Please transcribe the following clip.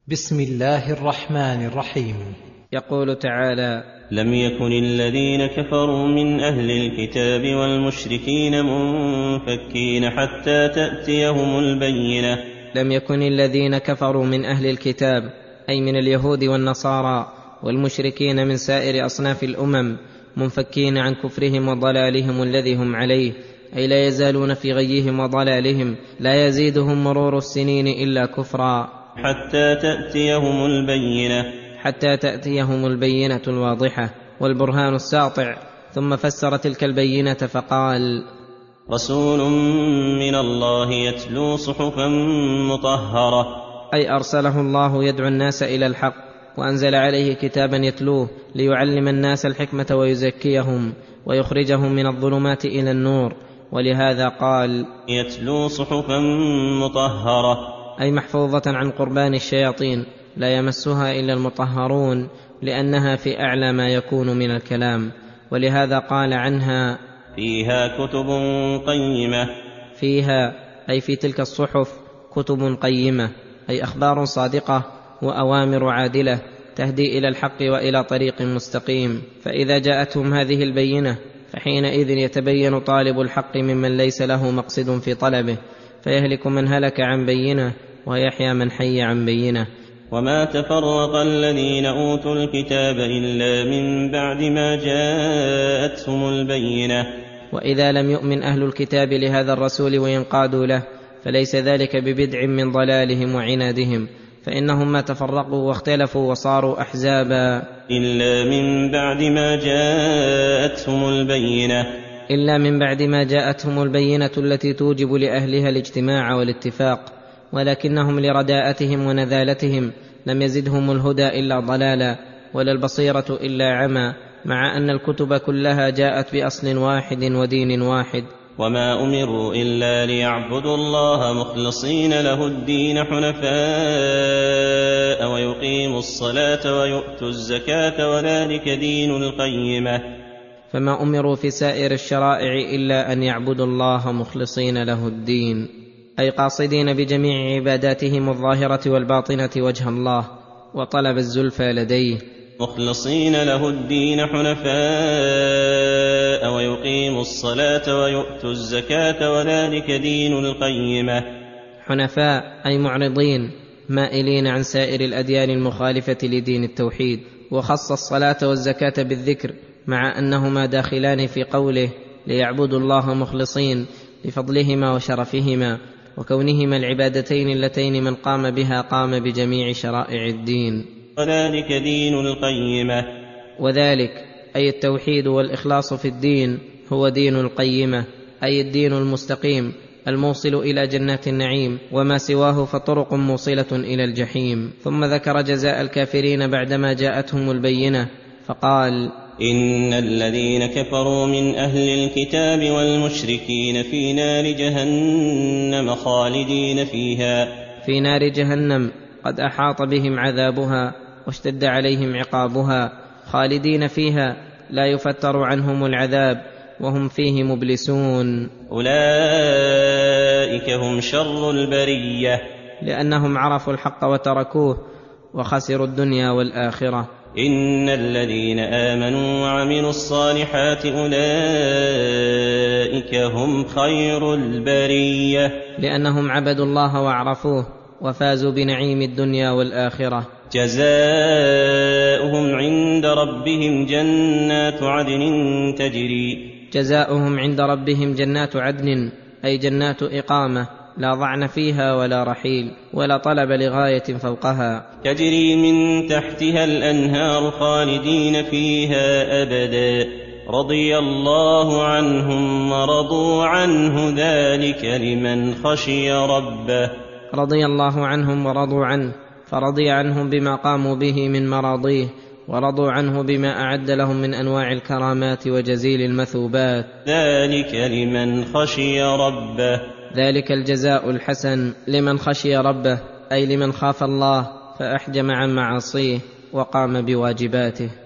بسم الله الرحمن الرحيم. يقول تعالى: لم يكن الذين كفروا من أهل الكتاب والمشركين منفكين حتى تأتيهم البينة. لم يكن الذين كفروا من أهل الكتاب أي من اليهود والنصارى والمشركين من سائر أصناف الأمم منفكين عن كفرهم وضلالهم الذي هم عليه، أي لا يزالون في غيهم وضلالهم، لا يزيدهم مرور السنين إلا كفرا حتى تأتيهم البينة. حتى تأتيهم البينة الواضحة والبرهان الساطع. ثم فسر تلك البينة فقال: رسول من الله يتلو صحفا مطهرة، أي أرسله الله يدعو الناس إلى الحق، وأنزل عليه كتابا يتلوه ليعلم الناس الحكمة ويزكيهم ويخرجهم من الظلمات إلى النور. ولهذا قال: يتلو صحفا مطهرة، أي محفوظة عن قربان الشياطين لا يمسها إلا المطهرون، لأنها في أعلى ما يكون من الكلام. ولهذا قال عنها: فيها كتب قيمة. فيها أي في تلك الصحف كتب قيمة، أي أخبار صادقة وأوامر عادلة تهدي إلى الحق وإلى طريق مستقيم. فإذا جاءتهم هذه البينة فحينئذ يتبين طالب الحق ممن ليس له مقصد في طلبه، فيهلك من هلك عن بينه ويحيى من حي عن بينه. وما تفرق الذين أوتوا الكتاب إلا من بعد ما جاءتهم البينة. وإذا لم يؤمن أهل الكتاب لهذا الرسول وينقادوا له فليس ذلك ببدع من ضلالهم وعنادهم، فإنهم ما تفرقوا واختلفوا وصاروا أحزابا إلا من بعد ما جاءتهم البينة. إلا من بعد ما جاءتهم البينة التي توجب لأهلها الاجتماع والاتفاق، ولكنهم لرداءتهم ونذالتهم لم يزدهم الهدى إلا ضلالا ولا البصيرة إلا عمى، مع أن الكتب كلها جاءت بأصل واحد ودين واحد. وما أمروا إلا ليعبدوا الله مخلصين له الدين حنفاء ويقيموا الصلاة ويؤتوا الزكاة وذلك دين القيمة. فما أمروا في سائر الشرائع إلا أن يعبدوا الله مخلصين له الدين، أي قاصدين بجميع عباداتهم الظاهرة والباطنة وجه الله وطلب الزلفى لديه. مخلصين له الدين حنفاء ويقيموا الصلاة ويؤتوا الزكاة وذلك دين القيمة. حنفاء أي معرضين مائلين عن سائر الأديان المخالفة لدين التوحيد، وخص الصلاة والزكاة بالذكر مع أنهما داخلان في قوله ليعبدوا الله مخلصين لفضلهما وشرفهما وكونهما العبادتين اللتين من قام بها قام بجميع شرائع الدين. وذلك دين القيمة. وذلك أي التوحيد والإخلاص في الدين هو دين القيمة، أي الدين المستقيم الموصل إلى جنات النعيم، وما سواه فطرق موصلة إلى الجحيم. ثم ذكر جزاء الكافرين بعدما جاءتهم البينة فقال: إن الذين كفروا من أهل الكتاب والمشركين في نار جهنم خالدين فيها. في نار جهنم قد أحاط بهم عذابها واشتد عليهم عقابها، خالدين فيها لا يفتر عنهم العذاب وهم فيه مبلسون. أولئك هم شر البرية، لأنهم عرفوا الحق وتركوه وخسروا الدنيا والآخرة. إن الذين آمنوا وعملوا الصالحات أولئك هم خير البرية، لأنهم عبدوا الله وعرفوه وفازوا بنعيم الدنيا والآخرة. جزاؤهم عند ربهم جنات عدن تجري. جزاؤهم عند ربهم جنات عدن أي جنات إقامة لا ضعن فيها ولا رحيل ولا طلب لغاية فوقها، تجري من تحتها الأنهار خالدين فيها أبدا، رضي الله عنهم ورضوا عنه ذلك لمن خشي ربه. رضي الله عنهم ورضوا عنه، فرضي عنهم بما قاموا به من مراضيه، ورضوا عنه بما أعد لهم من أنواع الكرامات وجزيل المثوبات. ذلك لمن خشي ربه. ذلك الجزاء الحسن لمن خشي ربه، أي لمن خاف الله فأحجم عن معاصيه وقام بواجباته.